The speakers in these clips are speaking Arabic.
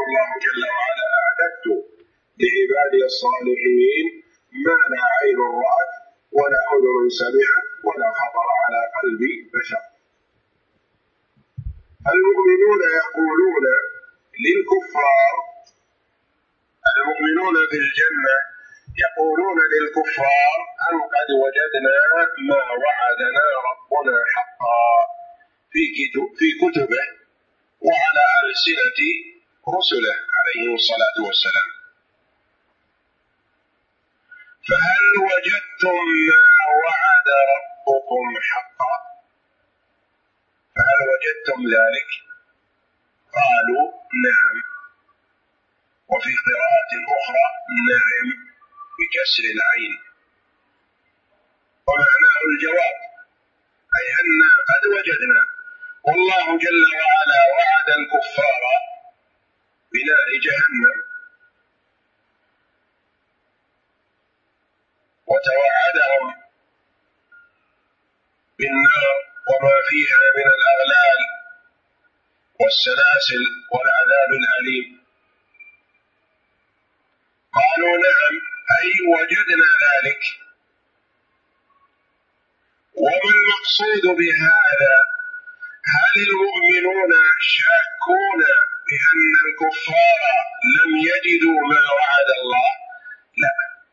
الله جل وعلا: أعددت لعبادي الصالحين ما لا عين رأت ولا أذن سمعت ولا خطر على قلب بشر. المؤمنون يقولون للكفار، المؤمنون في الجنة يقولون للكفار: أن قد وجدنا ما وعدنا ربنا حقا في كتبه وعلى ألسنة رسله عليهم الصلاة والسلام. فهل وجدتم ما وعد ربكم حقا؟ فهل وجدتم ذلك؟ قالوا: نعم. وفي قراءة أخرى: نعم بكسر العين، ومعناه الجواب، أي أننا قد وجدنا. والله جل وعلا وعد الكفار بنار جهنم، وتوعدهم بالنار وما فيها من الأغلال والسلاسل والعذاب الأليم. قالوا: نعم، أي وجدنا ذلك. وما المقصود بهذا؟ هل المؤمنون شاكون بأن الكفار لم يجدوا ما وعد الله؟ لا،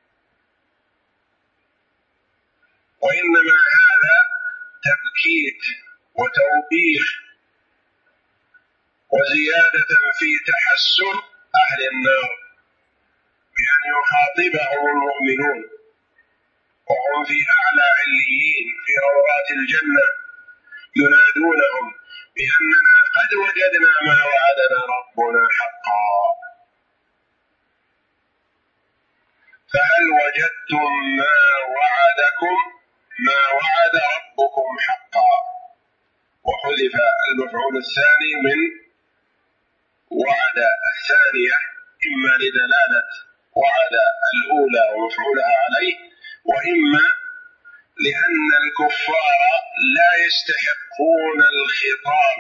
وإنما هذا تبكيت وتوبيخ وزيادة في تحسر أهل النار بأن يخاطبهم المؤمنون وهم في أعلى عليين في روضات الجنة ينادونهم بأننا قد وجدنا ما وعدنا ربنا حقا. فهل وجدتم ما وعد ربكم حقا؟ وحذف المفعول الثاني من وعد الثانية، إما لدلالة وعد الأولى ومفعولها عليه، وإما لأن الكفار لا يستحقون الخطاب.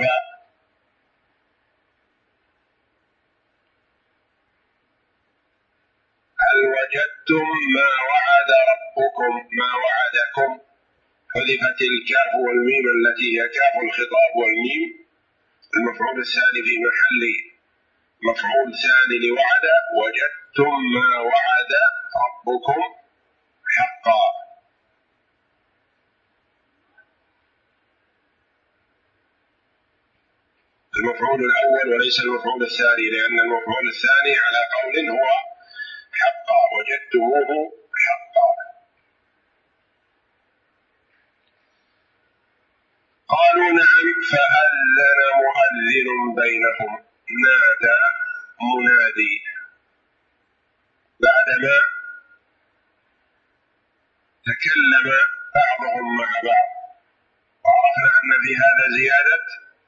هل وجدتم ما وعد ربكم ما وعدكم؟ حذفت الكاف والميم التي هي كاف الخطاب والميم المفعول الثاني في محل مفعول ثاني لوعد. وجدتم ما وعد ربكم حقا. المفعول الأول وليس المفعول الثاني، لأن المفعول الثاني على قول هو حقا، وجدتموه حقا. قالوا: نعم. فأذن مؤذن بينهم، نادى منادي بعدما تكلم بعضهم مع بعض، وعرفنا أن في هذا زيادة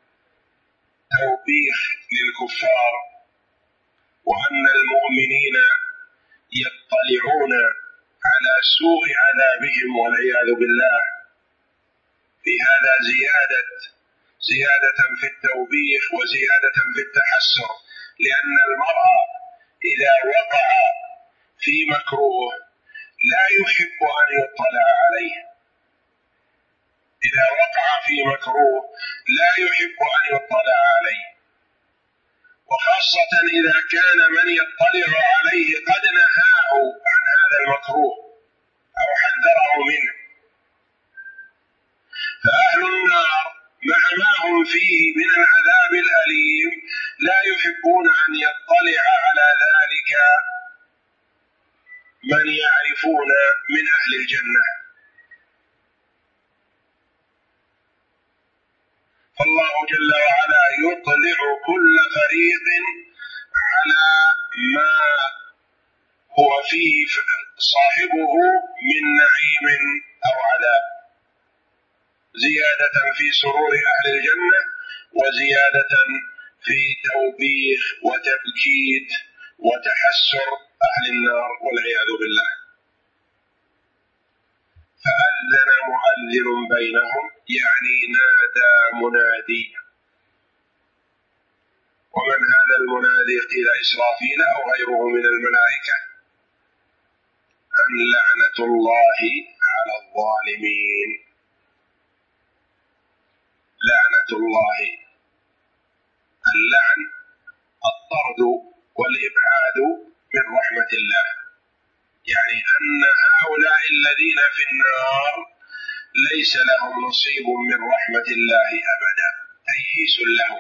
توبيخ للكفار، وأن المؤمنين يطلعون على سوء عذابهم والعياذ بالله. في هذا زيادة في التوبيخ وزيادة في التحسر، لأن المرء إذا وقع في مكروه لا يحب أن يطلع عليه. إذا وقع في مكروه لا يحب أن يطلع عليه، وخاصة إذا كان من يطلع عليه قد نهاه عن هذا المكروه أو حذره منه. فأهل النار مع ما هم فيه من العذاب الأليم لا يحبون أن يطلع على ذلك من يعرفون من أهل الجنة. فالله جل وعلا يطلع كل فريق على ما هو فيه صاحبه من نعيم أو عذاب، زيادة في سرور أهل الجنة وزيادة في توبيخ وتبكيت وتحسر أهل النار والعياذ بالله. فأذن مؤذن بينهم، يعني نادى منادي. ومن هذا المنادي قيل إسرافيل أو غيره من الملائكة أن لعنة الله على الظالمين. لعنة الله، اللعن الطرد والإبعاد من رحمة الله، يعني أن هؤلاء الذين في النار ليس لهم نصيب من رحمة الله أبدا، تيئيس لهم.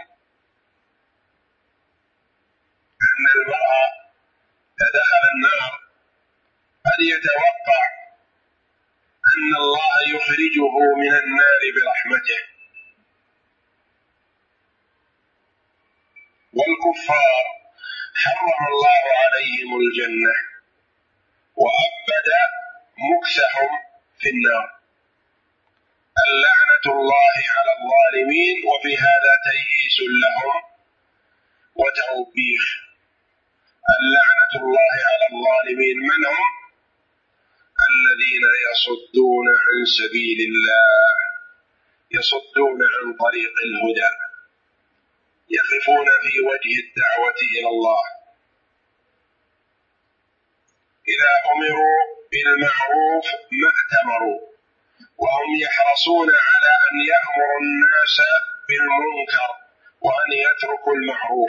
أن المرء إذا دخل النار قد يتوقع أن الله يخرجه من النار برحمته، والكفار حرم الله عليهم الجنة وأبد مكثهم في النار. اللعنة الله على الظالمين، وفي هذا تيئيس لهم وتوبيخ. اللعنة الله على الظالمين من هم؟ الذين يصدون عن سبيل الله، يصدون عن طريق الهدى، يقفون في وجه الدعوة إلى الله. إذا أمروا بالمعروف ما ائتمروا، وهم يحرصون على أن يأمروا الناس بالمنكر وأن يتركوا المعروف.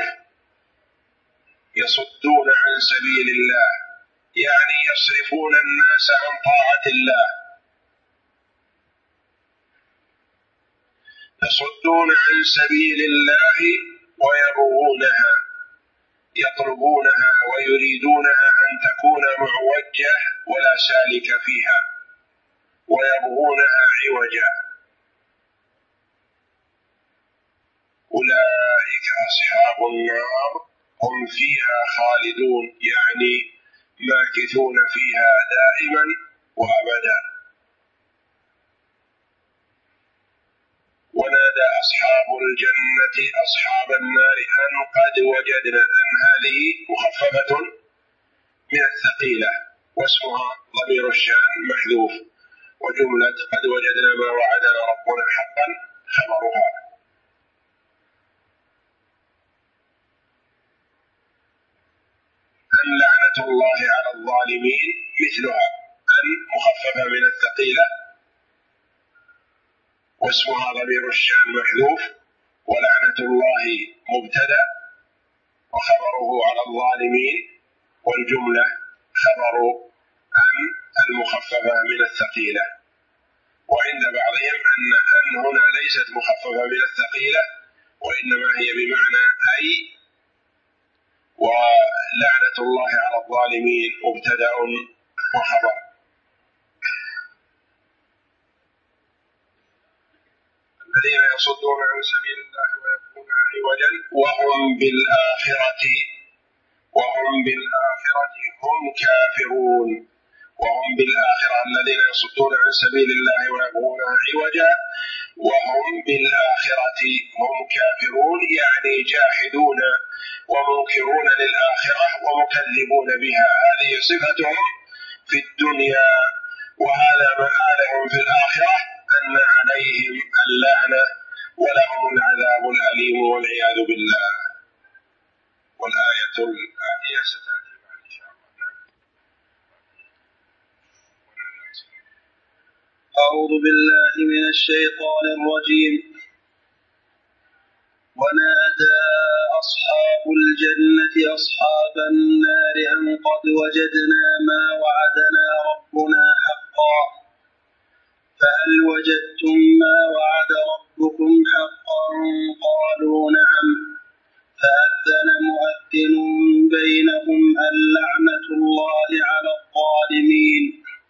يصدون عن سبيل الله يعني يصرفون الناس عن طاعة الله. يصدون عن سبيل الله ويبغونها، يطلبونها ويريدونها أن تكون معوجة ولا سالك فيها، ويبغونها عوجا. أولئك أصحاب النار هم فيها خالدون، يعني ماكثون فيها دائما وأبدا. ونادى أصحاب الجنة أصحاب النار أن قد وجدنا، أن هذه مخففة من الثقيلة، واسمها ضمير الشان محذوف، وجملة قد وجدنا ما وعدنا ربنا حقا خبرها. أن لعنة الله على الظالمين مثلها، أن مخففة من الثقيلة واسمها ضمير الشان محذوف، ولعنة الله مبتدأ وخبره على الظالمين، والجملة خبر أن المخففة من الثقيلة. وعند بعضهم أن هنا ليست مخففة من الثقيلة، وإنما هي بمعنى أي، ولعنة الله على الظالمين مبتدأ وخبر. الذين يصدون عن سبيل الله ويبغونها عوجا وهم بالآخرة هم كافرون. وهم بالآخرة، الذين يصدون عن سبيل الله ويبغونها عوجا وهم بالآخرة هم كافرون، يعني جاحدون ومنكرون للآخرة ومكذبون بها. هذه صفتهم في الدنيا، وهذا مآلهم في الآخرة، أن عليهم اللعنة ولهم العذاب الأليم والعياذ بالله. والآية الآتية ستأتي بعد إن شاء الله. أعوذ بالله من الشيطان الرجيم. ونادى أصحاب الجنة أصحاب النار أن قد وجدنا ما وعدنا ربنا حقا فهل وجدتم ما وعد ربكم حقا؟ قالوا نعم. فأذن مؤذن بينهم اللعنة الله على الظالمين.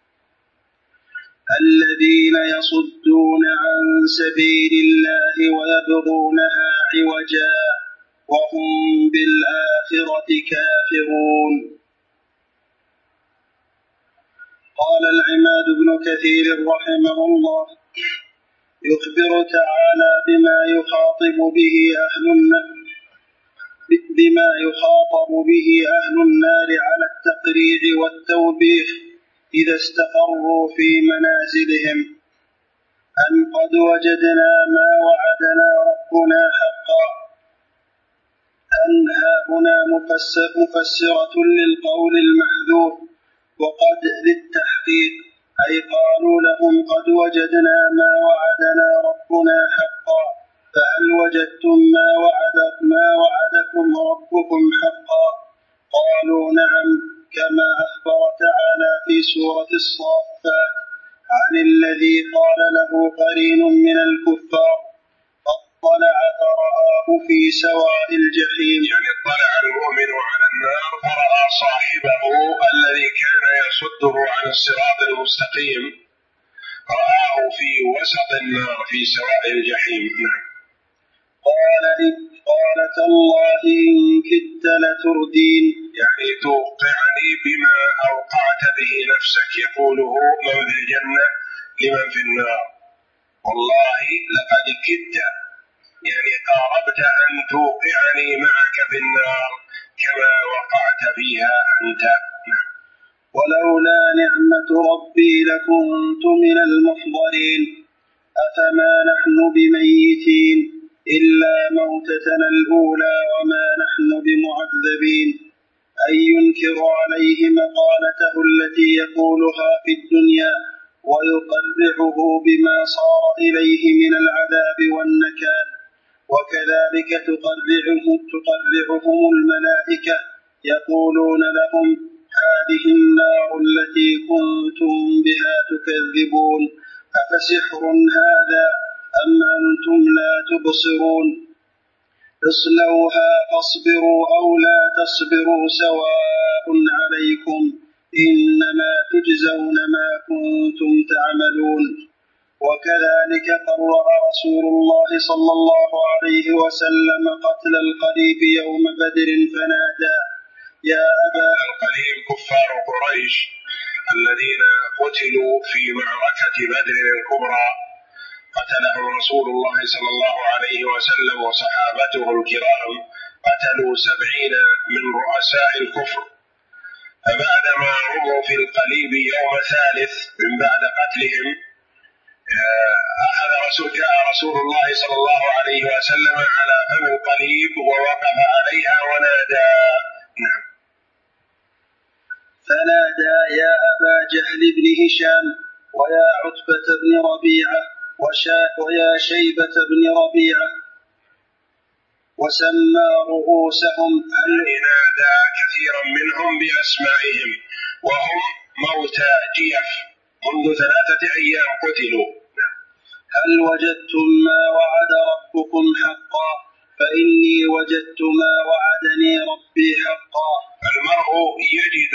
الذين يصدون عن سبيل الله ويبغونها عوجا وهم بالآخرة كافرون. قال العماد بن كثير رحمه الله: يخبر تعالى بما يخاطب به أهل النار على التقريع والتوبيخ إذا استقروا في منازلهم، أن قد وجدنا ما وعدنا ربنا حقا، أن هنا مفسرة للقول المحذوف، وقد للتحقيق، أي قالوا لهم قد وجدنا ما وعدنا ربنا حقا، فهل وجدتم ما وعدكم ربكم حقا؟ قالوا نعم، كما أخبر تعالى في سورة الصافات عن الذي قال له قرين من الكفار فاطلع فرآه في سواء الجحيم. يعني اطلع المؤمن على النار فرأى صاحبه الذي كان يصده عن الصراط المستقيم رآه في وسط النار في سواء الجحيم. قال تالله إن كدت لتردين، يعني توقعني بما أوقعت به نفسك، يقوله من في الجنة لمن في النار، والله لقد كدت يعني قاربت أن توقعني معك في النار كما وقعت فيها أنت. ولولا نعمة ربي لكنت من المحضرين، أفما نحن بميتين إلا موتتنا الأولى وما نحن بمعذبين. أي ينكر عليه مقالته التي يقولها في الدنيا ويقرعه بما صار إليه من العذاب والنكال. وكذلك تقرعهم الملائكة يقولون لهم هذه النار التي كنتم بها تكذبون أفسحر هذا أم أنتم لا تبصرون. اصلوها فاصبروا أو لا تصبروا سواء عليكم إنما تجزون ما كنتم تعملون. وكذلك قرر رسول الله صلى الله عليه وسلم قتل القريب يوم بدر فنادى يا أبا القريب كفار قريش الذين قتلوا في معركة بدر الكبرى، قتلهم رسول الله صلى الله عليه وسلم وصحابته الكرام، قتلوا 70 من رؤساء الكفر. فبعدما رموا في القليب يوم ثالث من بعد قتلهم جاء رسول الله صلى الله عليه وسلم على فم القليب ووقف عليها ونادى فنادى يا أبا جهل بن هشام ويا عتبة بن ربيعة ويا شيبة بن ربيعة وسمى رؤوسهم. نادى كثيرا منهم بأسمائهم وهم موتى جيف منذ 3 أيام قتلوا. هل وجدتم ما وعد ربكم حقا؟ فإني وجدت ما وعدني ربي حقا. المرء يجد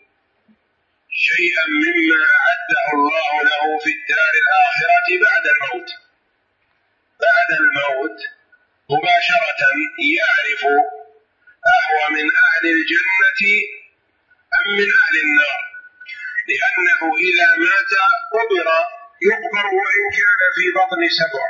شيئا مما أعده الله له في الدار الآخرة بعد الموت. بعد الموت مباشرة يعرف أهو من أهل الجنة أم من أهل النار، لأنه إذا مات يقبر وإن كان في بطن سبع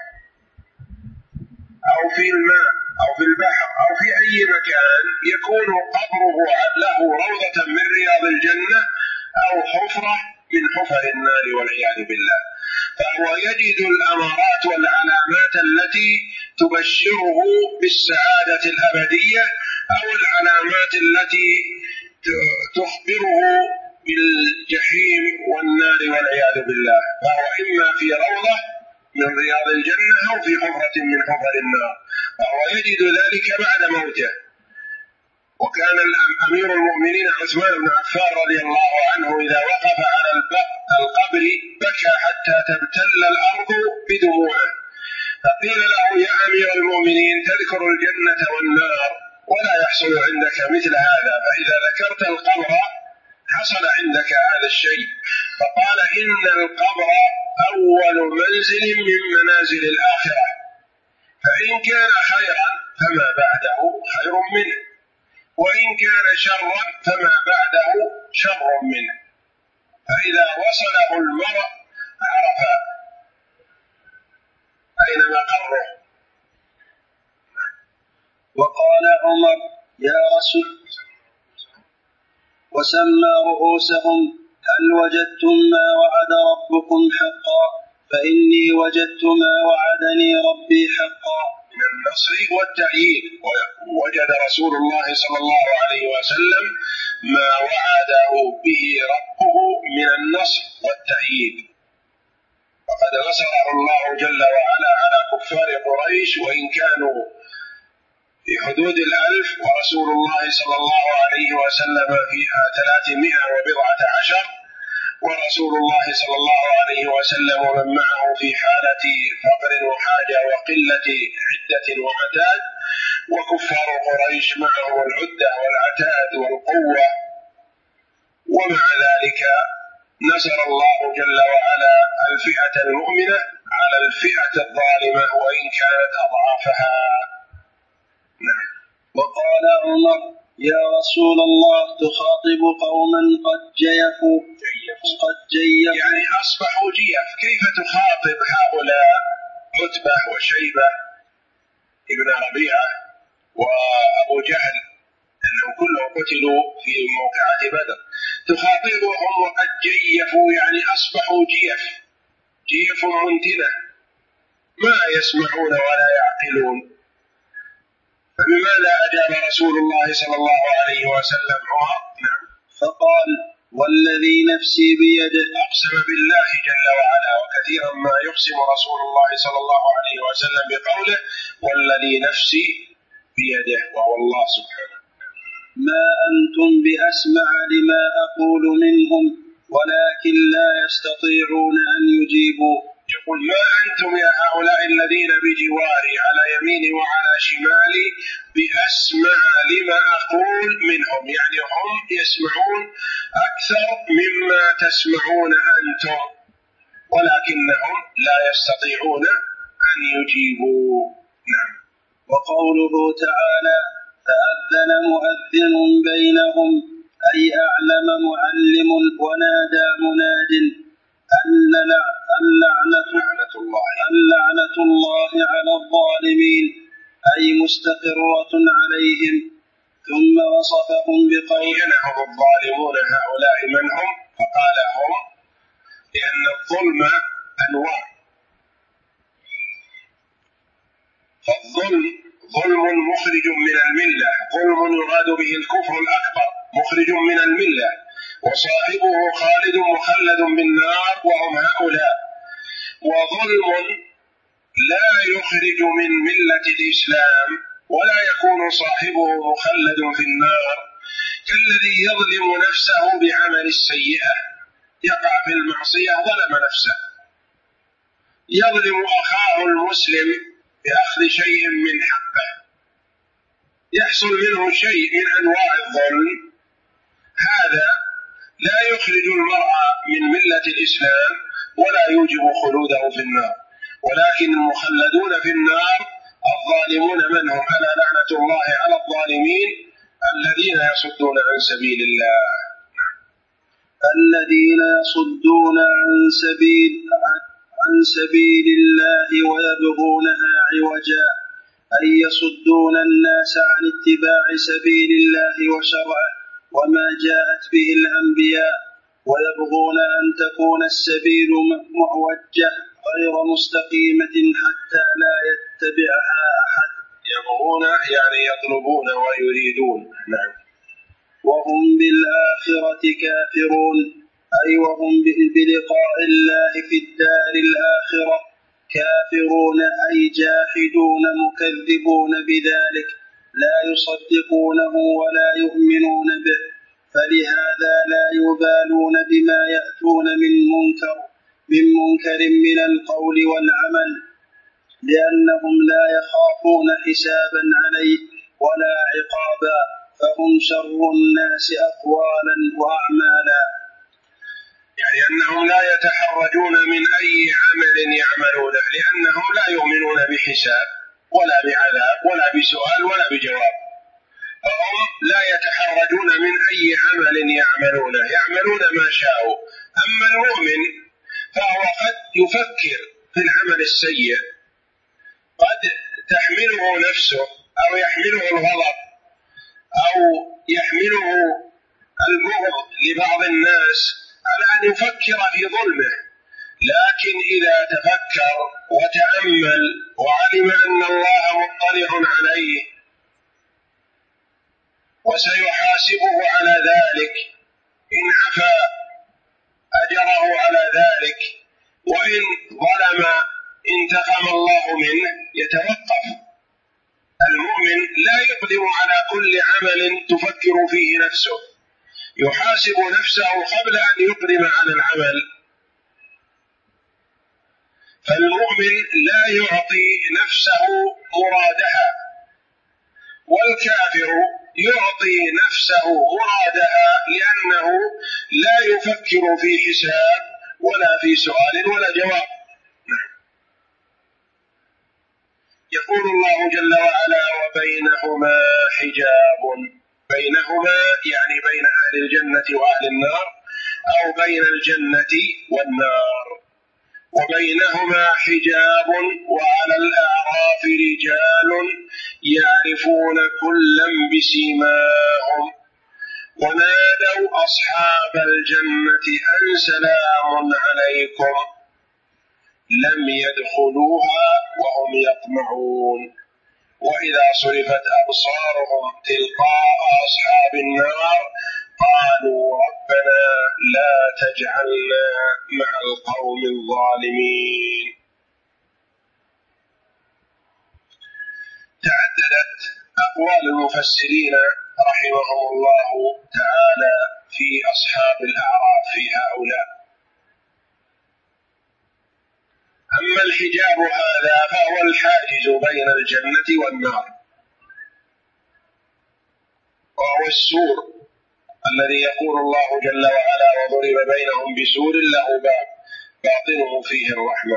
أو في الماء أو في البحر أو في أي مكان، يكون قبره له روضة من رياض الجنة أو حفرة من حفر النار والعياذ بالله. فهو يجد الأمارات والعلامات التي تبشره بالسعادة الأبدية أو العلامات التي تخبره بالجحيم والنار والعياذ بالله. فهو إما في روضة من رياض الجنة أو في حفرة من حفر النار، فهو يجد ذلك بعد موته. وكان أمير المؤمنين عثمان بن عفان رضي الله عنه إذا وقف على القبر بكى حتى تبتل الأرض بدموعه، فقيل له يا أمير المؤمنين تذكر الجنة والنار ولا يحصل عندك مثل هذا، فإذا ذكرت القبر حصل عندك هذا الشيء. فقال إن القبر أول منزل من منازل الآخرة، فإن كان خيرا فما بعده خير منه، وإن كان شرا فما بعده شر منه، فإذا وصله المرء عرف أين مقره. وقال عمر يا رسول وسمى رؤوسهم هل وجدتم ما وعد ربكم حقا؟ فإني وجدت ما وعدني ربي حقا. من النصر والتأييد، ووجد رسول الله صلى الله عليه وسلم ما وعده به ربه من النصر والتأييد، وقد نصره الله جل وعلا على كفار قريش وإن كانوا في حدود 1000، ورسول الله صلى الله عليه وسلم فيها 310، ورسول الله صلى الله عليه وسلم ومن معه في حالة فقر وحاجة وقلة عدة وعتاد، وكفار قريش معهم العدة والعتاد والقوة، ومع ذلك نصر الله جل وعلا الفئة المؤمنة على الفئة الظالمة وإن كانت أضعافها. نعم. وقال عمر: يا رسول الله تخاطب قوما قد جيفوا يعني أصبحوا جيف، كيف تخاطب هؤلاء عتبة وشيبة ابن ربيعة وأبو جهل أنهم كلهم قتلوا في موقعة بدر، تخاطبهم وقد جيفوا يعني أصبحوا جيف منتنة ما يسمعون ولا يعقلون. فبماذا أجاب رسول الله صلى الله عليه وسلم عمر؟ نعم. فقال: والذي نفسي بيده. أقسم بالله جل وعلا، وكثيرا ما يقسم رسول الله صلى الله عليه وسلم بقوله والذي نفسي بيده، وهو الله سبحانه: ما أنتم بأسمع لما أقول منهم ولكن لا يستطيعون أن يجيبوا. يقول: ما أنتم يا هؤلاء الذين بجواري على يميني وعلى شمالي بأسمع لما أقول منهم، يعني هم يسمعون أكثر مما تسمعون أنتم، ولكنهم لا يستطيعون أن يجيبوا. نعم. وقوله تعالى: فأذن مؤذن بينهم، أي أعلم معلم ونادى مناد اللعنة الله على الظالمين، أي مستقرة عليهم. ثم وصفهم بقوله: هم الظالمون هؤلاء من هم؟ فقال هم، لأن الظلم أنواع، فالظلم ظلم مخرج من الملة، ظلم يراد به الكفر الأكبر مخرج من الملة وصاحبه خالد مخلد بالنار وهم هؤلاء، وظلم لا يخرج من ملة الإسلام ولا يكون صاحبه مخلد في النار، كالذي يظلم نفسه بعمل السيئة، يقع في المعصية ظلم نفسه، يظلم أخاه المسلم بأخذ شيء من حقه، يحصل منه شيء من أنواع الظلم، هذا لا يخرج المرء من ملة الإسلام ولا يوجب خلوده في النار، ولكن المخلدون في النار الظالمون من هم؟ على لعنة الله على الظالمين الذين يصدون عن سبيل الله. الذين يصدون عن سبيل الله ويبغونها عوجا، أي يصدون الناس عن اتباع سبيل الله وشرعه وما جاءت به الأنبياء، ويبغون أن تكون السبيل معوجة غير مستقيمة حتى لا يتبعها أحد. يبغون يعني يطلبون ويريدون. نعم. وهم بالآخرة كافرون، أي وهم بلقاء الله في الدار الآخرة كافرون، أي جاحدون مكذبون بذلك، لا يصدقونه ولا يؤمنون به، فلهذا لا يبالون بما يأتون من منكر من القول والعمل، لأنهم لا يخافون حسابا عليه ولا عقابا، فهم شر الناس أقوالا وأعمالا. يعني أنهم لا يتحرجون من أي عمل يعملونه، لأنهم لا يؤمنون بحساب ولا بعذاب ولا بسؤال ولا بجواب، فهم لا يتحرجون من أي عمل يعملونه، يعملون ما شاءوا. أما المؤمن فهو قد يفكر في العمل السيء، قد تحمله نفسه أو يحمله الغضب أو يحمله البغض لبعض الناس على أن يفكر في ظلمه، لكن إذا تفكر وتأمل وعلم أن الله مطلع عليه وسيحاسبه على ذلك، إن عفا أجره على ذلك، وإن ظلم انتقم الله منه، يتوقف. المؤمن لا يقدم على كل عمل تفكر فيه نفسه، يحاسب نفسه قبل أن يقدم على العمل. فالمؤمن لا يعطي نفسه مرادها، والكافر يعطي نفسه مرادها، لأنه لا يفكر في حساب ولا في سؤال ولا جواب. يقول الله جل وعلا: وبينهما حجاب. بينهما يعني بين أهل الجنة وأهل النار، أو بين الجنة والنار. وبينهما حجاب وعلى الأعراف رجال يعرفون كلا بسيماهم ونادوا أصحاب الجنة أن سلام عليكم لم يدخلوها وهم يطمعون وإذا صرفت أبصارهم تلقاء أصحاب النار قالوا ربنا لا تجعلنا مع القوم الظالمين. تعددت أقوال المفسرين رحمهم الله تعالى في أصحاب الأعراف، في هؤلاء. أما الحجاب هذا فهو الحاجز بين الجنة والنار، وهو السور الذي يقول الله جل وعلا: وضرب بينهم بسور له باب باطنه فيه الرحمة.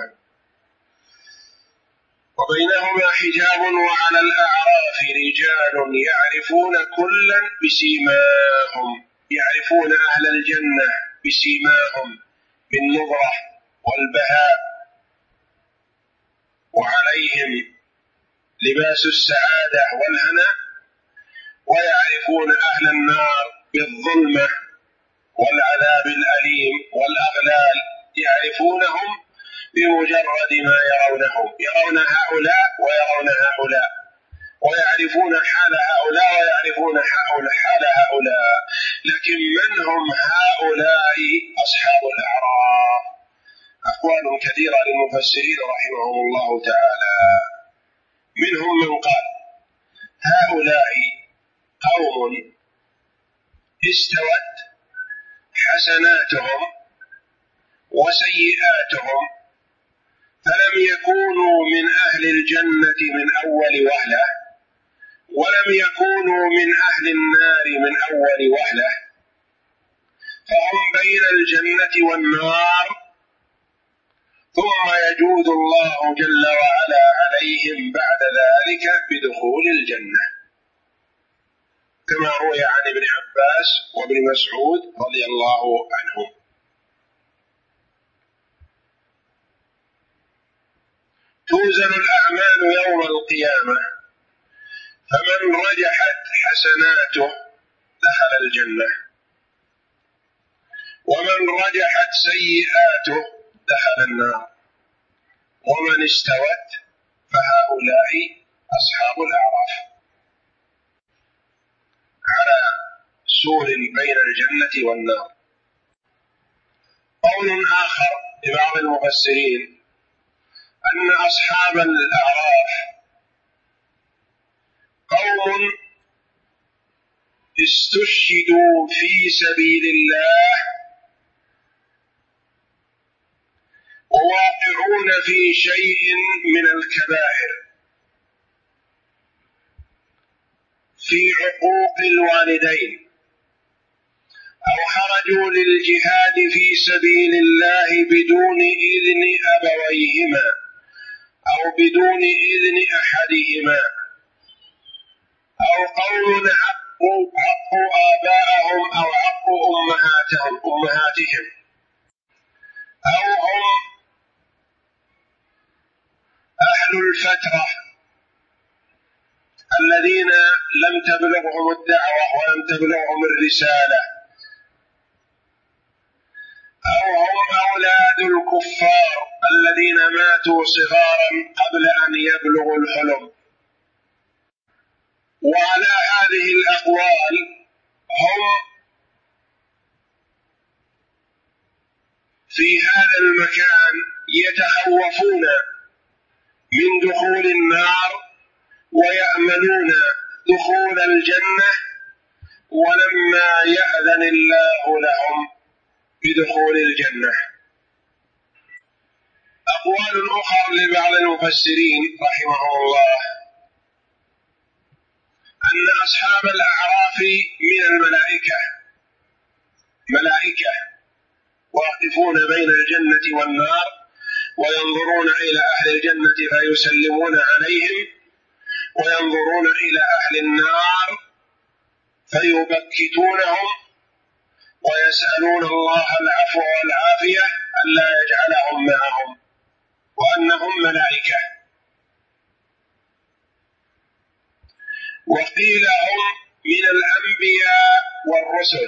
وبينهما حجاب وعلى الأعراف رجال يعرفون كلا بسيماهم، يعرفون أهل الجنة بسيماهم، بالنظرة والبهاء، وعليهم لباس السعادة والهنا. ويعرفون أهل النار بالظلمة والعذاب الأليم والأغلال، يعرفونهم بمجرد ما يرونهم، يرون هؤلاء ويرون هؤلاء، ويعرفون حال هؤلاء ويعرفون حال هؤلاء. لكن من هم هؤلاء أصحاب الأعراف؟ أقوال كثيرة للمفسرين رحمهم الله تعالى. منهم من قال: هؤلاء قوم استوت حسناتهم وسيئاتهم، فلم يكونوا من أهل الجنة من أول وهلة، ولم يكونوا من أهل النار من أول وهلة، فهم بين الجنة والنار، ثم يجود الله جل وعلا عليهم بعد ذلك بدخول الجنة، كما روي عن ابن عباس وابن مسعود رضي الله عنهم. توزن الأعمال يوم القيامة، فمن رجحت حسناته دخل الجنة، ومن رجحت سيئاته دخل النار، ومن استوت فهؤلاء أصحاب الأعراف على سور بين الجنة والنار. قول آخر لبعض المفسرين أن أصحاب الأعراف قوم استشهدوا في سبيل الله وواقعون في شيء من الكبائر، في عقوق الوالدين، أو خرجوا للجهاد في سبيل الله بدون إذن أبويهما أو بدون إذن أحدهما، أو قوم عقوا آباءهم أو عقوا أمهاتهم، أو هم أهل الفترة الذين لم تبلغهم الدعوة ولم تبلغهم الرسالة، أو هم أولاد الكفار الذين ماتوا صغارا قبل أن يبلغوا الحلم. وعلى هذه الأقوال هم في هذا المكان يتخوفون من دخول النار ويأملون دخول الجنة، ولما يأذن الله لهم بدخول الجنة. أقوال أخرى لبعض المفسرين رحمه الله أن أصحاب الأعراف من الملائكة، ملائكة واقفون بين الجنة والنار وينظرون إلى أهل الجنة فيسلمون عليهم، وينظرون إلى أهل النار فيبكتونهم ويسألون الله العفو والعافية ألا يجعلهم معهم، وأنهم ملائكة. وقيل هم من الأنبياء والرسل،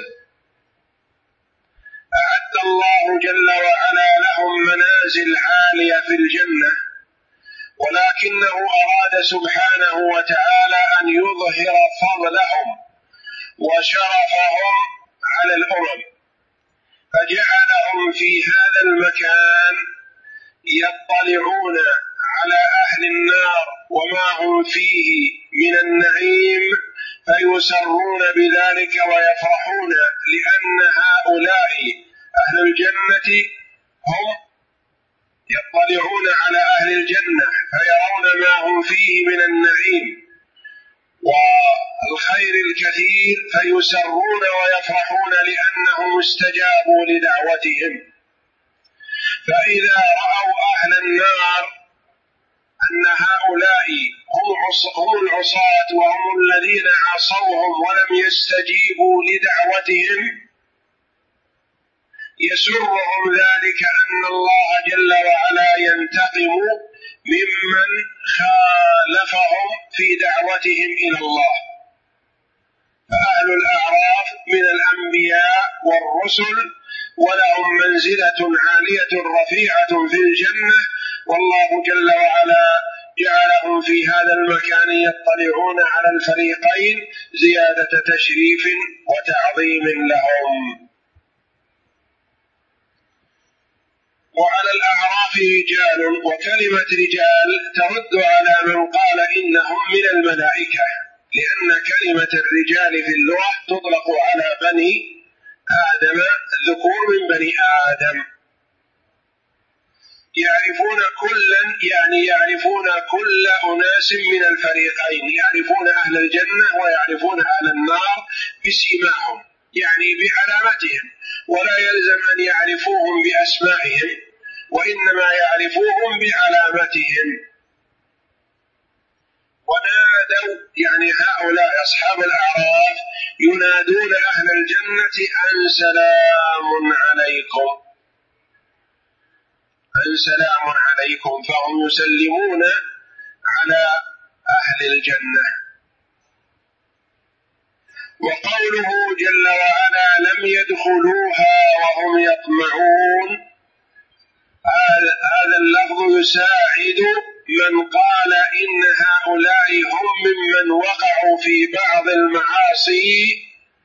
أعد الله جل وعلا لهم منازل عالية في الجنة، ولكنه أراد سبحانه وتعالى أن يظهر فضلهم وشرفهم على الأمم، فجعلهم في هذا المكان يطلعون على أهل النار وما هم فيه من النعيم، فيسرون بذلك ويفرحون، لأن هؤلاء أهل الجنة هم يطلعون على أهل الجنة فيرون ما هم فيه من النعيم والخير الكثير، فيسرون ويفرحون لأنهم استجابوا لدعوتهم. فإذا رأوا أهل النار أن هؤلاء هم العصاة وهم الذين عصوهم ولم يستجيبوا لدعوتهم، يسرهم ذلك أن الله جل وعلا ينتقم ممن خالفهم في دعوتهم إلى الله. فأهل الأعراف من الأنبياء والرسل، ولهم منزلة عالية رفيعة في الجنة، والله جل وعلا جعلهم في هذا المكان يطلعون على الفريقين زيادة تشريف وتعظيم لهم. وعلى الأعراف رجال، وكلمة رجال ترد على من قال إنهم من الملائكة، لأن كلمة الرجال في اللغة تطلق على بني آدم، الذكور من بني آدم، يعرفون كلا، يعني يعرفون كل أناس من الفريقين، يعرفون أهل الجنة ويعرفون أهل النار بسيماهم، يعني بعلامتهم، ولا يلزم أن يعرفوهم بأسمائهم، وإنما يعرفوهم بعلامتهم. ونادوا، يعني هؤلاء أصحاب الأعراف ينادون أهل الجنة أن سلام عليكم، أن سلام عليكم، فهم يسلمون على أهل الجنة. وقوله جل وعلا لم يدخلوها وهم يطمعون، هذا اللفظ يساعد من قال إن هؤلاء هم ممن وقعوا في بعض المعاصي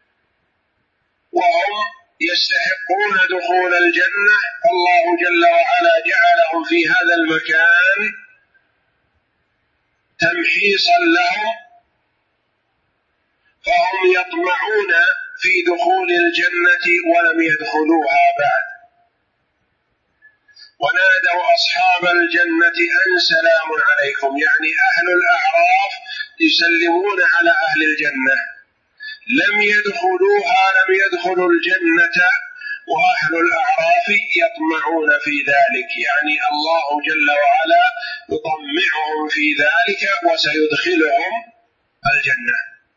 وهم يستحقون دخول الجنة، الله جل وعلا جعلهم في هذا المكان تمحيصا لهم، فهم يطمعون في دخول الجنة ولم يدخلوها بعد. ونادوا أصحاب الجنة أن سلام عليكم، يعني أهل الأعراف يسلمون على أهل الجنة، لم يدخلوها، لم يدخلوا الجنة، وأهل الأعراف يطمعون في ذلك، يعني الله جل وعلا يطمعهم في ذلك وسيدخلهم الجنة.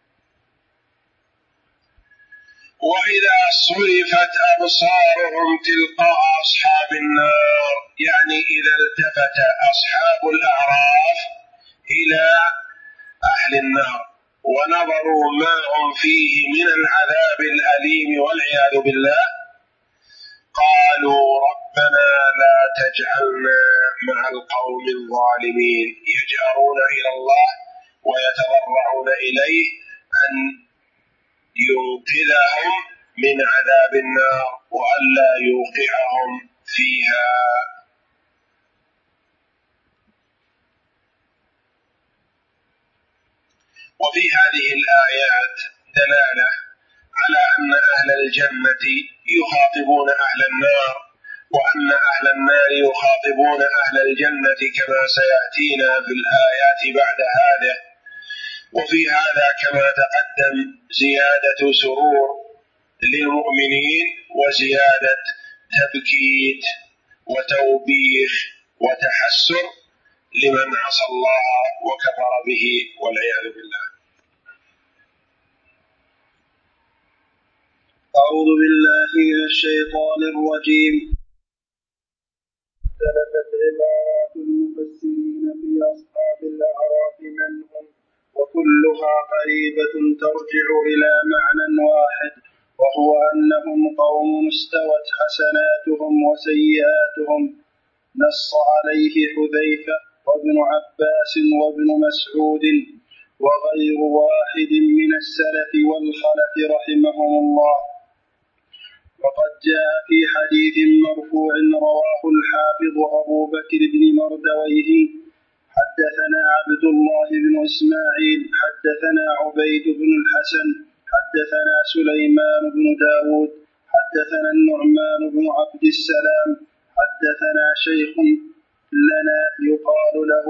وإذا صرفت أبصارهم تلقاء أصحاب النار، يعني إذا التفت أصحاب الأعراف إلى أهل النار ونظروا ما هم فيه من العذاب الأليم والعياذ بالله، قالوا ربنا لا تجعلنا مع القوم الظالمين، يجأرون إلى الله ويتضرعون إليه أن ينقذهم من عذاب النار وألا يوقعهم فيها. وفي هذه الآيات دلالة على أن أهل الجنة يخاطبون أهل النار، وأن أهل النار يخاطبون أهل الجنة كما سيأتينا في الآيات بعد هذا. وفي هذا كما تقدم زيادة سرور للمؤمنين وزيادة تبكيت وتوبيخ وتحسر لمن عصى الله وكفر به والعياذ بالله. أعوذ بالله من الشيطان الرجيم. اختلفت عبارات المفسرين في أصحاب الأعراف من هم، وكلها قريبة ترجع إلى معنى واحد، وهو أنهم قوم استوت حسناتهم وسيئاتهم. نص عليه حذيفة وابن عباس وابن مسعود وغير واحد من السلف والخلف رحمهم الله. وقد جاء في حديث مرفوع رواه الحافظ أبو بكر بن مردويه: حدثنا عبد الله بن إسماعيل حدثنا عبيد بن الحسن حدثنا سليمان بن داود حدثنا النعمان بن عبد السلام حدثنا شيخ لنا يقال له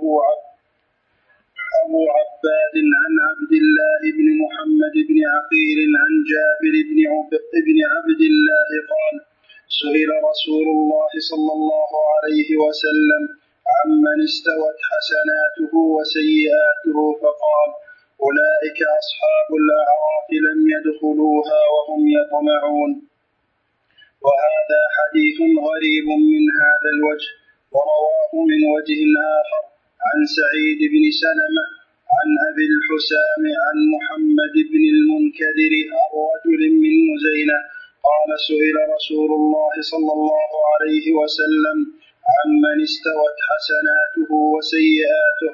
أبو عباد عن عبد الله بن محمد بن عقيل عن جابر بن عبد الله قال: سئل رسول الله صلى الله عليه وسلم عمن استوت حسناته وسيئاته فقال: أولئك أصحاب الأعراف لم يدخلوها وهم يطمعون. وهذا حديث غريب من هذا الوجه. ورواه من وجه آخر عن سعيد بن سلمة عن أبي الحسام عن محمد بن المنكدر عن رجل من مزينة قال: سئل رسول الله صلى الله عليه وسلم عمن استوت حسناته وسيئاته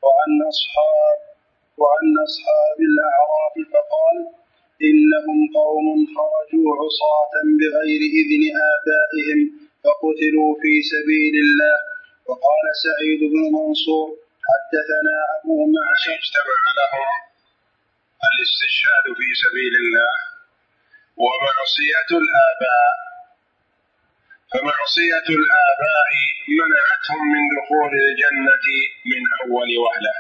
وعن أصحاب الأعراف فقال: إنهم قوم خرجوا عصاة بغير إذن آبائهم فقتلوا في سبيل الله. وقال سعيد بن منصور: حدثنا أبو معشر اجتمع لهم الاستشهاد في سبيل الله ومعصية الآباء، فمعصية الآباء منعتهم من دخول الجنة من أول وهلة،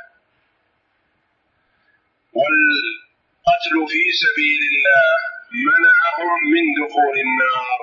والقتل في سبيل الله منعهم من دخول النار،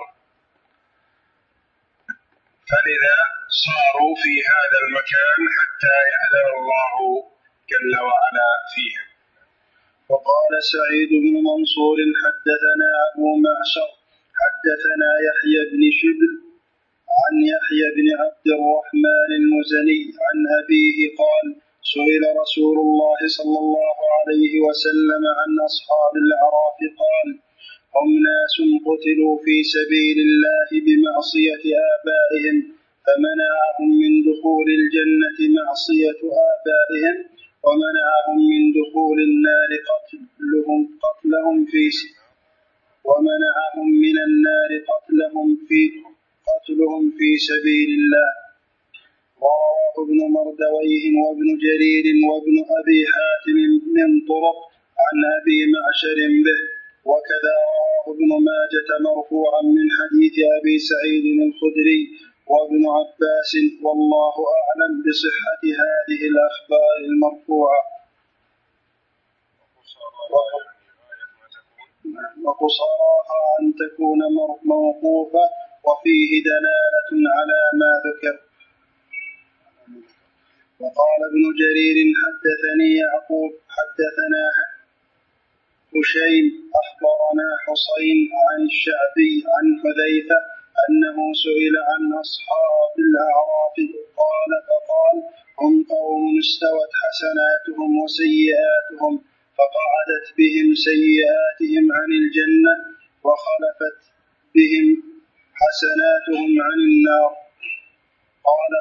فلذا صاروا في هذا المكان حتى يأذن الله جل وعلا فيهم. وقال سعيد بن منصور: حدثنا أبو معشر حدثنا يحيى بن شبل عن يحيى بن عبد الرحمن المزني عن أبيه قال: سئل رسول الله صلى الله عليه وسلم عن أصحاب الأعراف قال: هم ناس قتلوا في سبيل الله بمعصية آبائهم فمنعهم من دخول الجنة معصية آبائهم، ومنعهم من دخول النار قتلهم في سبيل الله. ورواه ابن مردويه وابن جرير وابن أبي حاتم من طرق عن أبي معشر به. وكذا رواه ابن ماجة مرفوعا من حديث أبي سعيد الخدري وابن عباس، والله أعلم بصحة هذه الأخبار المرفوعة. وقصراها أن تكون موقوفة، وفيه دلالة على ما ذكر. وقال ابن جرير: حدثني يعقوب حدثنا هشيم أخبرنا حسين عن الشعبي عن حذيفة أنه سئل عن أصحاب الأعراف فقال: هم قوم استوت حسناتهم وسيئاتهم فقعدت بهم سيئاتهم عن الجنة وخلفت بهم حسناتهم عن النار. قال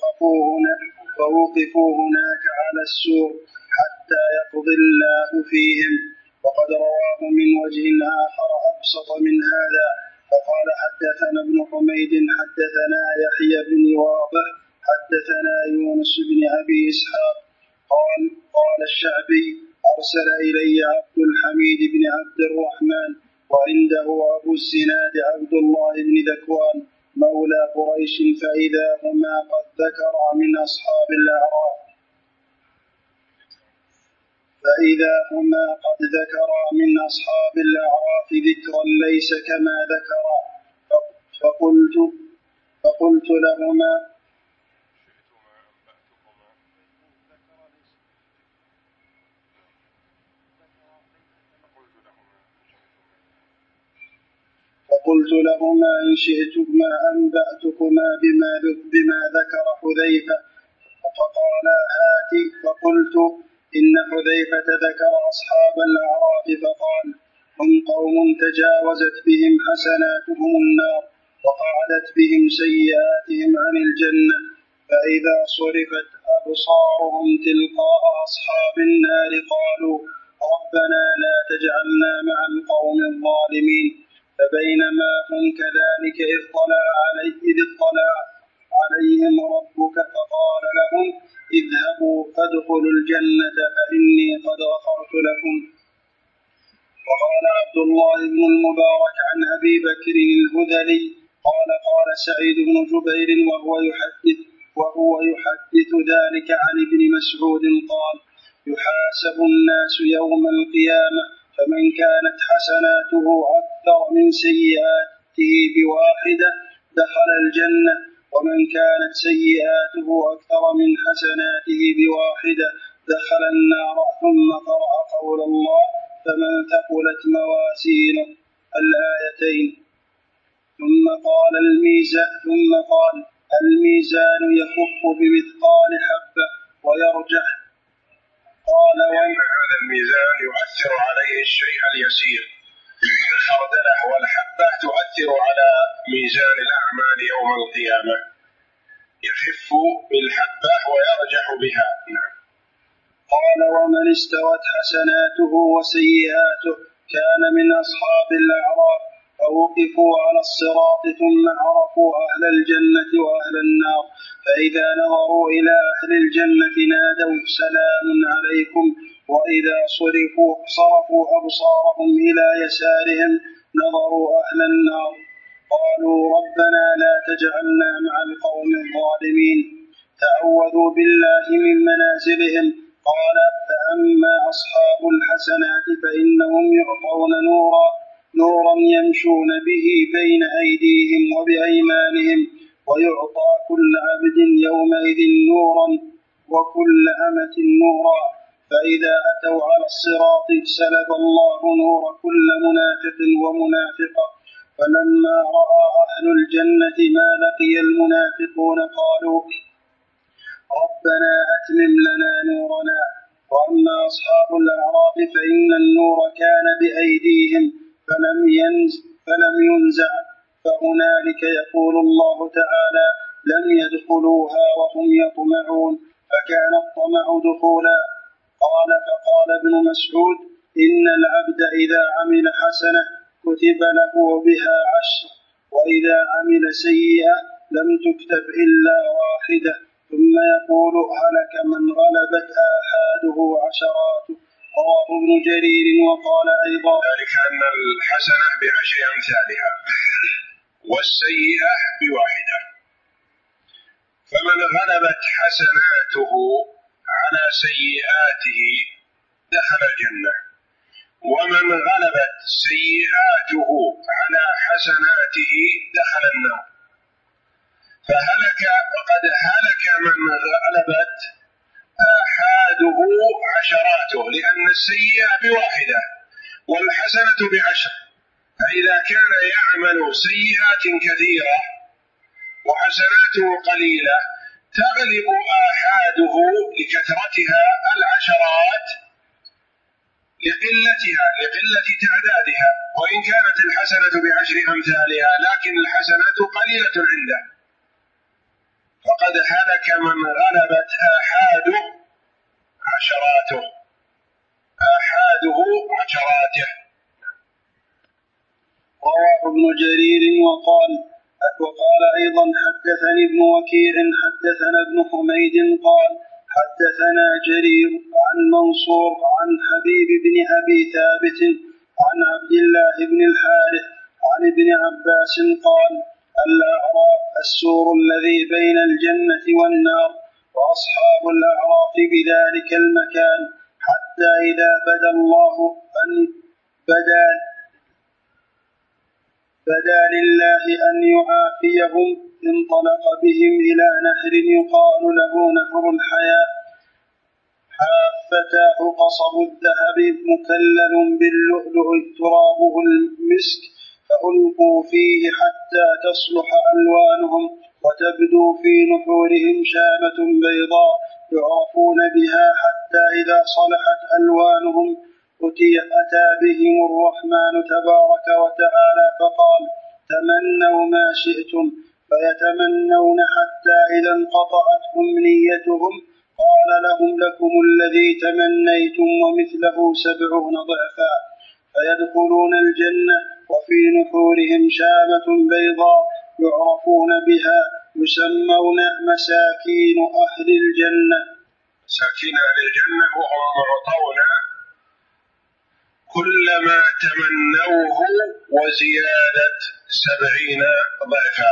فوقفوا هناك على السور حتى يقضي الله فيهم. وقد رواه من وجه آخر أبسط من هذا فقال حدثنا ابن حميد حدثنا يحيى بن واضح حدثنا يونس بن أبي إسحاق قال الشعبي أرسل إلي عبد الحميد بن عبد الرحمن وعنده أبو الزناد عبد الله بن ذكوان مولى قريش فإذا هما قد ذكرا من أصحاب الأعراف ذكرا ليس كما ذكرا فقلت لهما إن شئتما أنبأتكما بما ذكر حذيفة فقالا هاتي. فقلت إن حذيفة ذكر أصحاب الأعراف فقال هم قوم تجاوزت بهم حسناتهم النار وقعدت بهم سيئاتهم عن الجنة فإذا صرفت أبصارهم تلقاء أصحاب النار قالوا ربنا لا تجعلنا مع القوم الظالمين. فبينما هم كذلك إذ اطلع عليهم ربك فقال لهم اذهبوا فادخلوا الجنة فإني قد غفرت لكم. وقال عبد الله بن المبارك عن أبي بكر الهذلي قال سعيد بن جبير وهو يحدث ذلك عن ابن مسعود قال يحاسب الناس يوم القيامة فمن كانت حسناته أكثر من سيئاته بواحدة دخل الجنة ومن كانت سيئاته أكثر من حسناته بواحدة دخل النار. ثم قرأ قول الله فمن ثقلت موازينه الآيتين. ثم قال الميزان يخف بمثقال حبة ويرجح. قال وأن هذا الميزان يؤثر عليه الشيء اليسير الخردلة والحبة تؤثر على ميزان الأعمال يوم القيامة يخف بالحبة ويرجح بها. نعم. قال ومن استوت حسناته وسيئاته كان من أصحاب الأعراف فوقفوا على الصراط ثم عرفوا أهل الجنة وأهل النار فإذا نظروا إلى أهل الجنة نادوا سلام عليكم وإذا صرفوا أبصارهم إلى يسارهم نظروا أهل النار قالوا ربنا لا تجعلنا مع القوم الظالمين. تعوذوا بالله من منازلهم. قال فأما أصحاب الحسنات فإنهم يعطون نورا يمشون به بين أيديهم وبأيمانهم ويعطى كل عبد يومئذ نورا وكل أمة نورا فإذا أتوا على الصراط سلب الله نور كل منافق ومنافقة. فلما رأى أهل الجنة ما لقي المنافقون قالوا ربنا أتمم لنا نورنا. وأما أصحاب الأعراف فإن النور كان بأيديهم فلم ينزع فهنالك يقول الله تعالى لم يدخلوها وهم يطمعون فكان الطمع دخولا. فقال ابن مسعود إن العبد إذا عمل حسنة كتب له بها 10 وإذا عمل سيئة لم تكتب إلا 1 ثم يقول هلك من غلبت آحاده عشراته. رواه ابن جرير. وقال أيضا ذلك أن الحسنة ب10 أمثالها والسيئة ب1 فمن غلبت حسناته على سيئاته دخل الجنة ومن غلبت سيئاته على حسناته دخل النار. فقد هلك من غلبت آحاده عشراته لأن السيئة ب1 والحسنة ب10 فإذا كان يعمل سيئات كثيرة وحسناته قليلة تغلب آحاده لكثرتها العشرات لقلة تعدادها، وإن كانت الحسنة ب10 أمثالها لكن الحسنة قليلة عنده، فقد هلك من غلبت آحاده عشراته. رواه ابن جرير وقال أيضا حدثني ابن وكيع حدثنا ابن حميد قال حدثنا جرير عن منصور عن حبيب بن أبي ثابت عن عبد الله بن الحارث عن ابن عباس قال الأعراف السور الذي بين الجنة والنار، وأصحاب الأعراف بذلك المكان، حتى إذا بدا الله أن بدا لله أن يعافيهم انطلق بهم إلى نهر يقال له نهر الحياة، حافتاه قصب الذهب مكلل باللؤلؤ ترابه المسك، فألقوا فيه حتى تصلح ألوانهم وتبدو في نحورهم شامة بيضاء يعرفون بها، حتى إذا صلحت ألوانهم أتى بهم الرحمن تبارك وتعالى فقال تمنوا ما شئتم، فيتمنون حتى إذا انقطعت أمنيتهم قال لهم لكم الذي تمنيتم ومثله 70 ضعفا، فيدخلون الجنة وفي نحورهم شامة بيضاء يعرفون بها، يسمون مساكين أهل الجنة. مساكين أهل الجنة وهم معطون كل ما تمنوه وزيادة 70 ضعفا.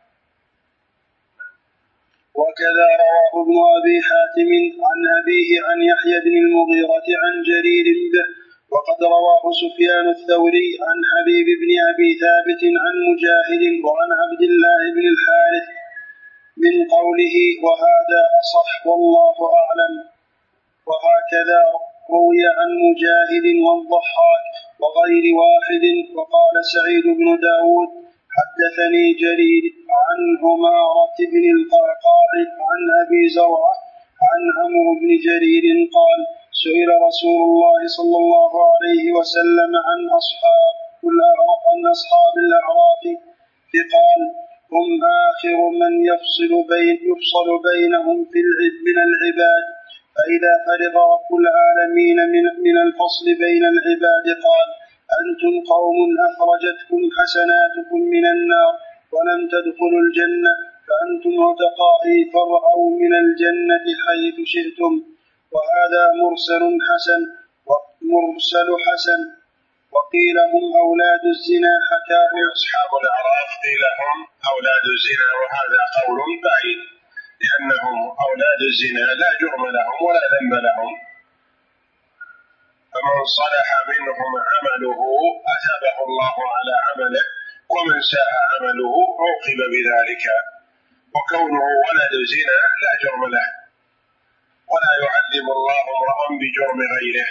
وكذا رواه ابن أبي حاتم عن أبيه عن يحيى بن المغيرة عن جرير به، وقد رواه سفيان الثوري عن حبيب بن أبي ثابت عن مجاهد وعن عبد الله بن الحارث من قوله وهذا أصح والله أعلم. وهكذا روي عن مجاهد والضحاك وغير واحد. وقال سعيد بن داود حدثني جرير عن عمارة بن القعقاع عن أبي زرعة عن عمرو بن جرير قال سئل رسول الله صلى الله عليه وسلم عن أصحاب الأعراف فقال هم آخر من يفصل بينهم من العباد، فإذا فرغ رب العالمين من الفصل بين العباد قال أنتم قوم أخرجتكم حسناتكم من النار ولم تدخلوا الجنة، فأنتم عتقائي فارعوا من الجنة حيث شئتم. وهذا مرسل حسن. وقيل هم أولاد الزنا، حكاه أصحاب الأعراف قيل هم أولاد الزنا، وهذا قول بعيد، لأنهم أولاد الزنا لا جرم لهم ولا ذنب لهم، فمن صلح منهم عمله أثابه الله على عمله، ومن ساء عمله عوقب بذلك، وكونه ولد زنا لا جرم له، ولا يعذب الله امرأ بجرم غيره.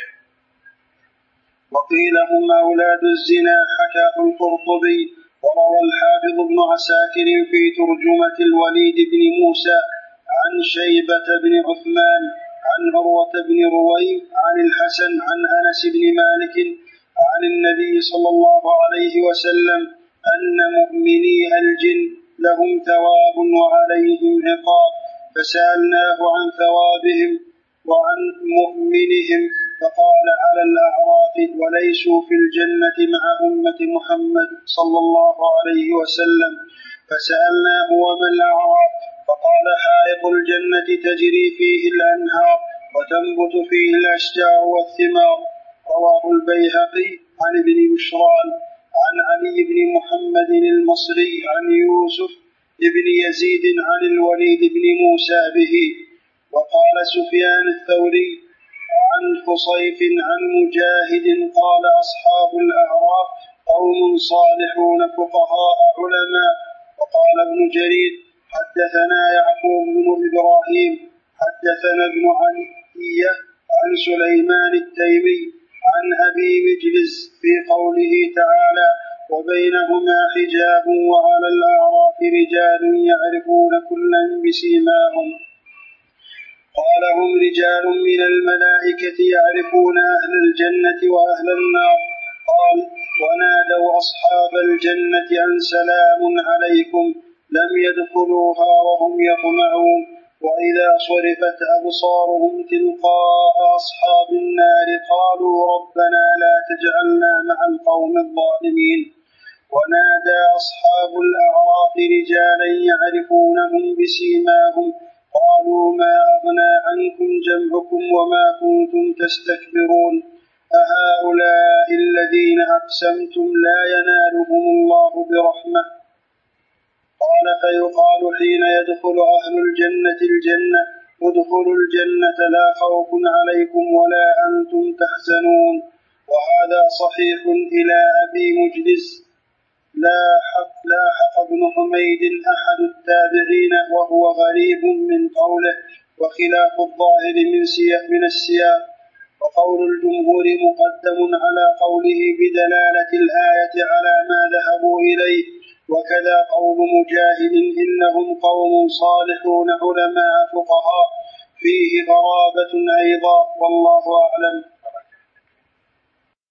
وقيل هم أولاد الزنا، حكاه القرطبي. وروى الحافظ ابن عساكر في ترجمة الوليد بن موسى عن شيبة بن عثمان عن عروة بن رويم عن الحسن عن أنس بن مالك عن النبي صلى الله عليه وسلم أن مؤمني الجن لهم ثواب وعليهم عقاب، فسألناه عن ثوابهم وعن مؤمنهم فقال على الأعراف وليسوا في الجنة مع أمة محمد صلى الله عليه وسلم، فسألناه وما الأعراف فقال حائط الجنة تجري فيه الأنهار وتنبت فيه الأشجار والثمار. رواه البيهقي عن ابن بشران عن علي بن محمد المصري عن يوسف بن يزيد عن الوليد بن موسى به. وقال سفيان الثوري عن خصيف عن مجاهد قال أصحاب الأعراف قوم صالحون فقهاء علماء. وقال ابن جرير حدثنا يعقوب بن إبراهيم حدثنا ابن علية عن سليمان التيمي عن أبي مجلس في قوله تعالى وبينهما حجاب وعلى الأعراف رجال يعرفون كلا بسيماهم. قال هم رجال من الملائكة يعرفون أهل الجنة وأهل النار. قال ونادوا أصحاب الجنة أن سلام عليكم لم يدخلوها وهم يطمعون. وإذا صرفت أبصارهم تلقاء أصحاب النار قالوا ربنا لا تجعلنا مع القوم الظالمين. ونادى أصحاب الأعراف رجالا يعرفونهم بسيماهم قالوا ما أغنى عنكم جمعكم وما كنتم تستكبرون أهؤلاء الذين أقسمتم لا ينالهم الله برحمة. قال فيقال حين يدخل أهل الجنة الجنة ادخلوا الجنة لا خوف عليكم ولا أنتم تحزنون. وهذا صحيح إلى أبي مجلس لاحق ابن حميد أحد التابعين وهو غريب من قوله وخلاف الظاهر من السياق. وقول الجمهور مقدم على قوله بدلالة الآية على ما ذهبوا إليه. وكذا قول مجاهد إنهم قوم صالحون علماء فقهاء فيه غرابة أيضا والله أعلم.